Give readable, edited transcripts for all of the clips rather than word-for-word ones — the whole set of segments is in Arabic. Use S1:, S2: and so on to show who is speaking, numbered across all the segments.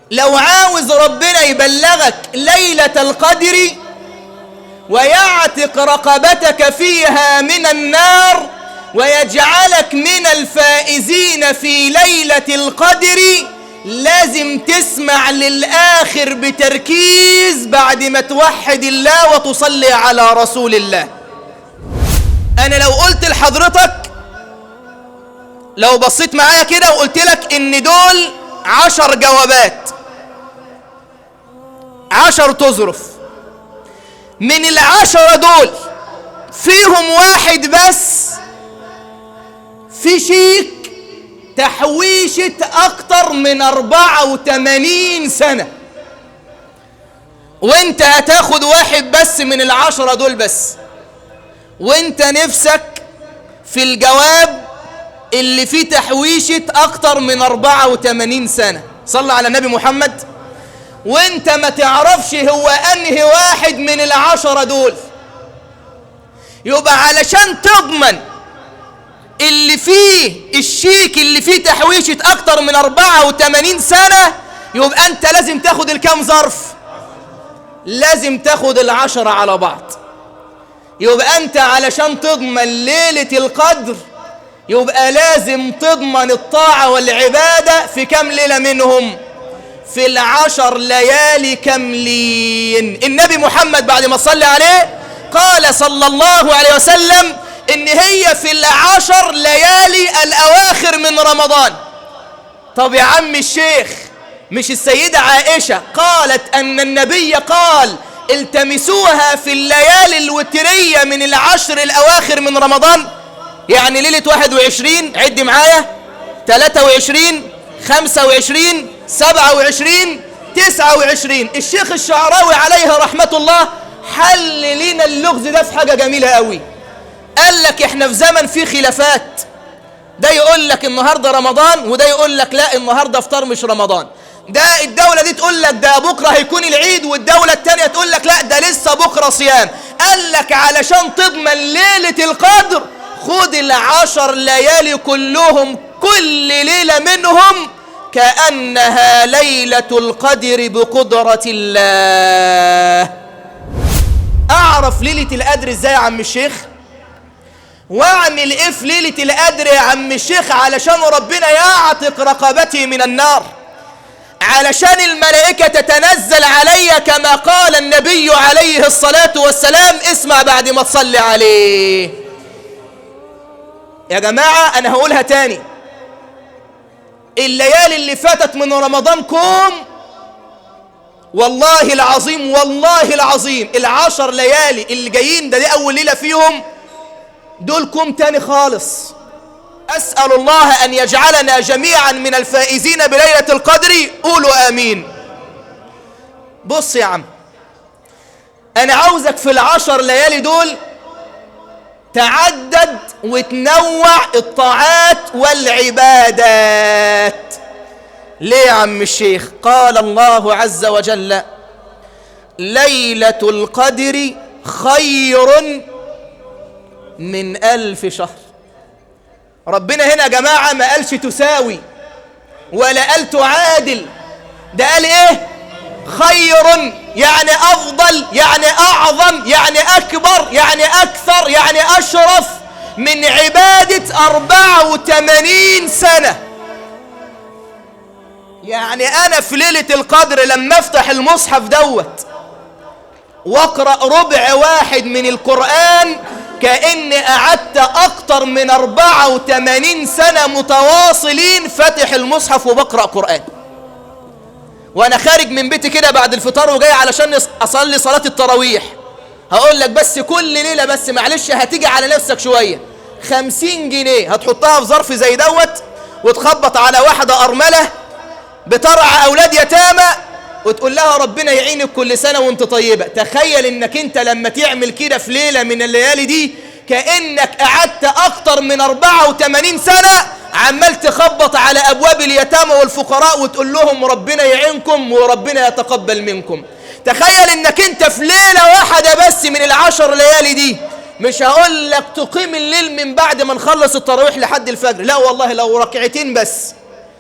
S1: لو عاوز ربنا يبلغك ليلة القدر ويعتق رقبتك فيها من النار ويجعلك من الفائزين في ليلة القدر، لازم تسمع للآخر بتركيز بعد ما توحد الله وتصلي على رسول الله. أنا لو قلت لحضرتك، لو بصيت معايا كده وقلت لك إن دول 10 جوابات، 10 تظرف، من 10 دول فيهم واحد بس في شيك تحويشة أكتر من 84 سنة، وانت هتاخد واحد بس من 10 دول بس، وانت نفسك في الجواب اللي فيه تحويشة أكتر من 84 سنة. صلى على النبي محمد. وانت ما تعرفش هو أنهي واحد من 10 دول، يبقى علشان تضمن اللي فيه الشيك اللي فيه تحويشة أكتر من 84 سنة، يبقى أنت لازم تاخد الكام ظرف؟ لازم تاخد 10 على بعض. يبقى أنت علشان تضمن ليلة القدر يبقى لازم تضمن الطاعة والعبادة في كم ليلة منهم؟ في 10 ليالي كاملين. النبي محمد بعد ما صلى عليه قال صلى الله عليه وسلم إن هي في 10 ليالي الأواخر من رمضان. طب يا عم الشيخ، مش السيدة عائشة قالت أن النبي قال التمسوها في الليالي الوترية من 10 الأواخر من رمضان؟ يعني ليلة 21، عد معايا، 23، 25، 27، 29. الشيخ الشعراوي عليه رحمة الله حل لنا اللغز ده في حاجة جميلة قوي. قال لك احنا في زمن فيه خلافات، ده يقول لك النهاردة رمضان، وده يقول لك لا النهاردة افطار مش رمضان. ده الدولة دي تقول لك ده بكرة هيكون العيد، والدولة التانية تقول لك لا ده لسه بكرة صيام. قال لك علشان تضمن ليلة القدر خد 10 ليالي كلهم، كل ليلة منهم كأنها ليلة القدر بقدرة الله. أعرف ليلة القدر إزاي يا عم الشيخ؟ واعمل إيه في ليلة القدر يا عم الشيخ علشان ربنا يعتق رقبتي من النار، علشان الملائكة تتنزل علي كما قال النبي عليه الصلاة والسلام؟ اسمع بعد ما تصلي عليه يا جماعة. أنا هقولها تاني، الليالي اللي فاتت من رمضان كوم، والله العظيم والله العظيم 10 ليالي اللي جايين ده دي أول ليلة فيهم، دول كوم تاني خالص. أسأل الله أن يجعلنا جميعا من الفائزين بليلة القدر. قولوا آمين. بص يا عم، أنا عاوزك في 10 ليالي دول تعدد وتنوع الطاعات والعبادات. ليه يا عم الشيخ؟ قال الله عز وجل ليلة القدر خير من 1000 شهر. ربنا هنا يا جماعة ما قالش تساوي ولا قال تعادل، ده قال ايه؟ خير، يعني أفضل، يعني أعظم، يعني أكبر، يعني أكثر، يعني أشرف من عبادة 84 سنة. يعني أنا في ليلة القدر لما أفتح المصحف دوت وأقرأ ربع واحد من القرآن كأني قعدت أكتر من 84 سنة متواصلين فاتح المصحف وبقرأ قرآن. وأنا خارج من بيتي كده بعد الفطار وجاي علشان أصلي صلاة التراويح، هقول لك بس كل ليلة، بس معلش هتيجي على نفسك شوية، 50 جنيه هتحطها في ظرف زي دوت وتخبط على واحدة أرملة بترعى أولاد يتامى وتقول لها ربنا يعينك كل سنة وانت طيبة. تخيل انك انت لما تعمل كده في ليلة من الليالي دي كأنك قعدت اكتر من 84 سنة عمال تخبط على ابواب اليتامى والفقراء وتقول لهم ربنا يعينكم وربنا يتقبل منكم. تخيل انك انت في ليلة واحدة بس من 10 ليالي دي، مش هقول لك تقيم الليل من بعد ما نخلص التراويح لحد الفجر، لا والله لو ركعتين بس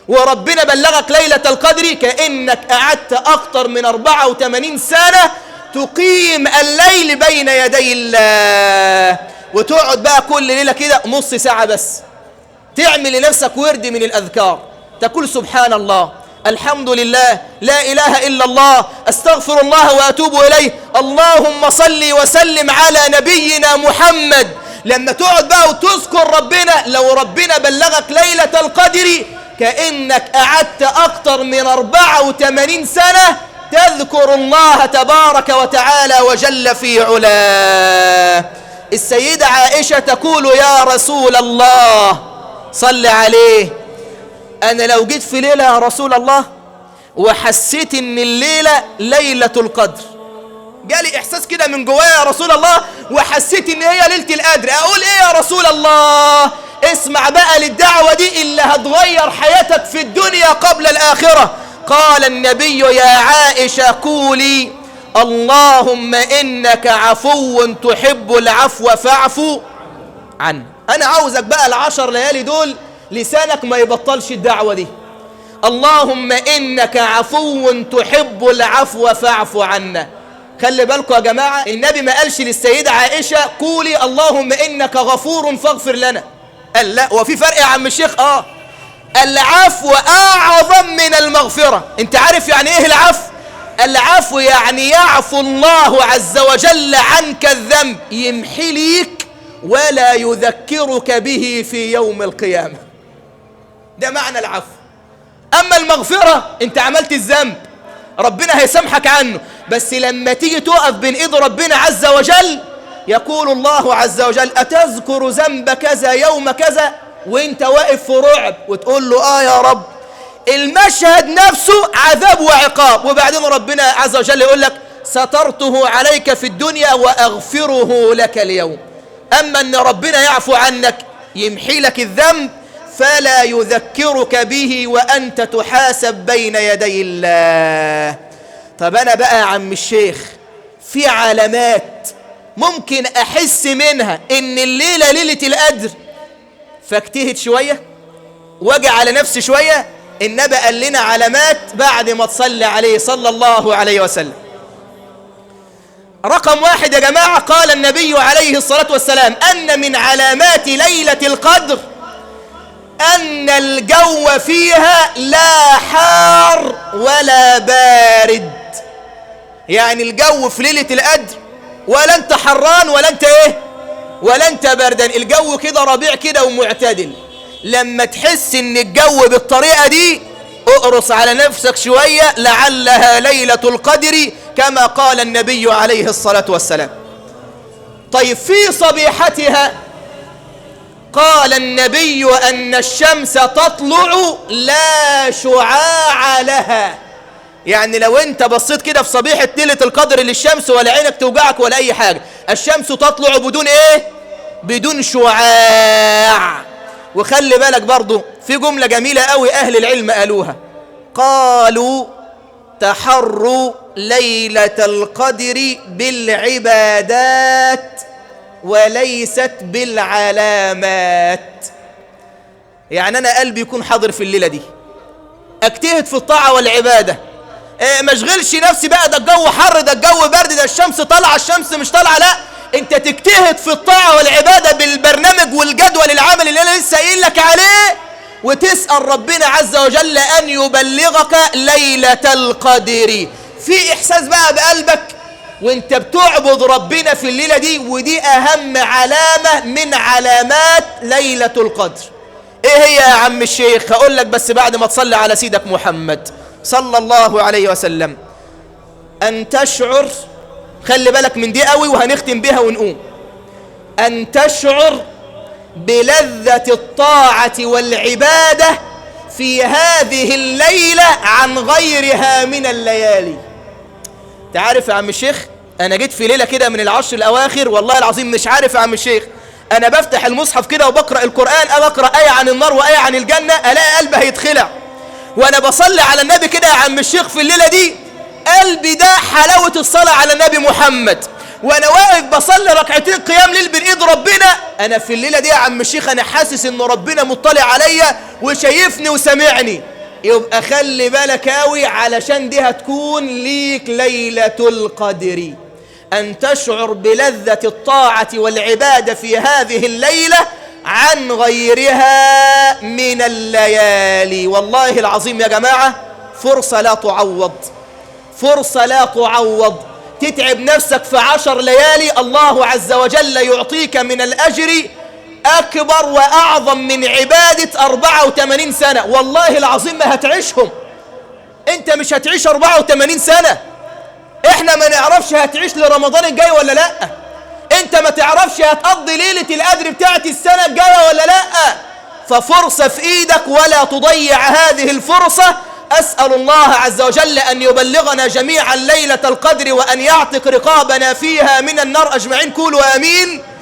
S1: وربنا بلغك ليلة القدر كأنك قعدت أكتر من 84 سنة تقيم الليل بين يدي الله، وتقعد بقى كل ليلة كده نص ساعة بس تعمل لنفسك ورد من الأذكار، تقول سبحان الله، الحمد لله، لا إله إلا الله، أستغفر الله وأتوب إليه، اللهم صل وسلم على نبينا محمد. لما تقعد بقى وتذكر ربنا، لو ربنا بلغك ليلة القدر كأنك قعدت أكتر من 84 سنة تذكر الله تبارك وتعالى وجل في علاه. السيدة عائشة تقول يا رسول الله صل عليه، أنا لو جيت في ليلة يا رسول الله وحسيت إن الليلة ليلة القدر، جالي إحساس كده من جوايا يا رسول الله وحسيت إن هي ليلة القدر، أقول إيه يا رسول الله؟ اسمع بقى للدعوة دي اللي هتغير حياتك في الدنيا قبل الآخرة. قال النبي يا عائشة قولي اللهم إنك عفو تحب العفو فاعف عنه. أنا عاوزك بقى ال10 ليالي دول لسانك ما يبطلش الدعوة دي، اللهم إنك عفو تحب العفو فاعف عنا. خلي بالكم يا جماعة، النبي ما قالش للسيدة عائشة قولي اللهم إنك غفور فاغفر لنا، قال لا. وفي فرق يا عم الشيخ؟ العفو أعظم من المغفرة. انت عارف يعني ايه العفو؟ العفو يعني يعفو الله عز وجل عنك الذنب، يمحي ليك ولا يذكرك به في يوم القيامة، ده معنى العفو. أما المغفرة انت عملت الذنب ربنا هيسامحك عنه، بس لما تيجي تقف بين ايد ربنا عز وجل يقول الله عز وجل أتذكر ذنب كذا يوم كذا، وانت واقف في رعب وتقول له يا رب. المشهد نفسه عذاب وعقاب، وبعدين ربنا عز وجل يقول لك سترته عليك في الدنيا وأغفره لك اليوم. أما أن ربنا يعفو عنك يمحي لك الذنب فلا يذكرك به وأنت تحاسب بين يدي الله. طب أنا بقى يا عم الشيخ في علامات ممكن أحس منها إن الليلة ليلة القدر، فاجتهد شوية واجي على نفسي شوية. النبي قال لنا علامات بعد ما تصلي عليه صلى الله عليه وسلم. رقم 1 يا جماعة، قال النبي عليه الصلاة والسلام أن من علامات ليلة القدر أن الجو فيها لا حار ولا بارد. يعني الجو في ليلة القدر ولا انت حران ولا انت ولا انت بردان، الجو كده ربيع كده ومعتدل. لما تحس ان الجو بالطريقة دي اقرص على نفسك شوية لعلها ليلة القدر كما قال النبي عليه الصلاة والسلام. طيب في صبيحتها قال النبي أن الشمس تطلع لا شعاع لها. يعني لو انت بصيت كده في صبيحة ليلة القدر للشمس ولا عينك توجعك ولا اي حاجة، الشمس تطلع بدون بدون شعاع. وخلي بالك برضو في جملة جميلة قوي أهل العلم قالوها، قالوا تحروا ليلة القدر بالعبادات وليست بالعلامات. يعني أنا قلبي يكون حاضر في الليلة دي، اجتهد في الطاعة والعبادة، ما اشغلش نفسي بقى ده الجو حر ده الجو برد ده الشمس طالعة الشمس مش طالعة، لا، انت تجتهد في الطاعة والعبادة بالبرنامج والجدول العمل اللي انا لسه قايل لك عليه، وتسأل ربنا عز وجل ان يبلغك ليلة القدر. في احساس بقى بقلبك وانت بتعبد ربنا في الليلة دي، ودي اهم علامة من علامات ليلة القدر. ايه هي يا عم الشيخ؟ هقول لك بس بعد ما تصلي على سيدك محمد صلى الله عليه وسلم. ان تشعر، خلي بالك من دي قوي وهنختم بها ونقوم، ان تشعر بلذة الطاعة والعبادة في هذه الليلة عن غيرها من الليالي. تعرف يا عم الشيخ انا جيت في ليلة كده من العشر الاواخر، والله العظيم مش عارف يا عم الشيخ، انا بفتح المصحف كده وبقرأ القرآن، اقرأ آية عن النار وآية عن الجنة، الاقي قلبي هيتخلع. وانا بصلي على النبي كده يا عم الشيخ في الليلة دي، قلبي ده حلاوة الصلاة على النبي محمد. وانا واقف بصلي ركعتين قيام ليل بين ايد ربنا، انا في الليلة دي يا عم الشيخ انا حاسس ان ربنا مطلع عليا وشايفني وسامعني. يبقى خلي بالك قوي، علشان دي هتكون ليك ليلة القدر، أن تشعر بلذة الطاعة والعبادة في هذه الليلة عن غيرها من الليالي. والله العظيم يا جماعة فرصة لا تعوض، فرصة لا تعوض. تتعب نفسك في 10 ليالي، الله عز وجل يعطيك من الأجر أكبر وأعظم من عبادة 84 سنة. والله العظيم ما هتعيشهم، أنت مش هتعيش 84 سنة. إحنا ما نعرفش هتعيش لرمضان الجاي ولا لأ، أنت ما تعرفش هتقضي ليلة القدر بتاعت السنة الجاية ولا لأ. ففرصة في إيدك ولا تضيع هذه الفرصة. أسأل الله عز وجل أن يبلغنا جميعا ليلة القدر، وأن يعتق رقابنا فيها من النار أجمعين. قولوا آمين.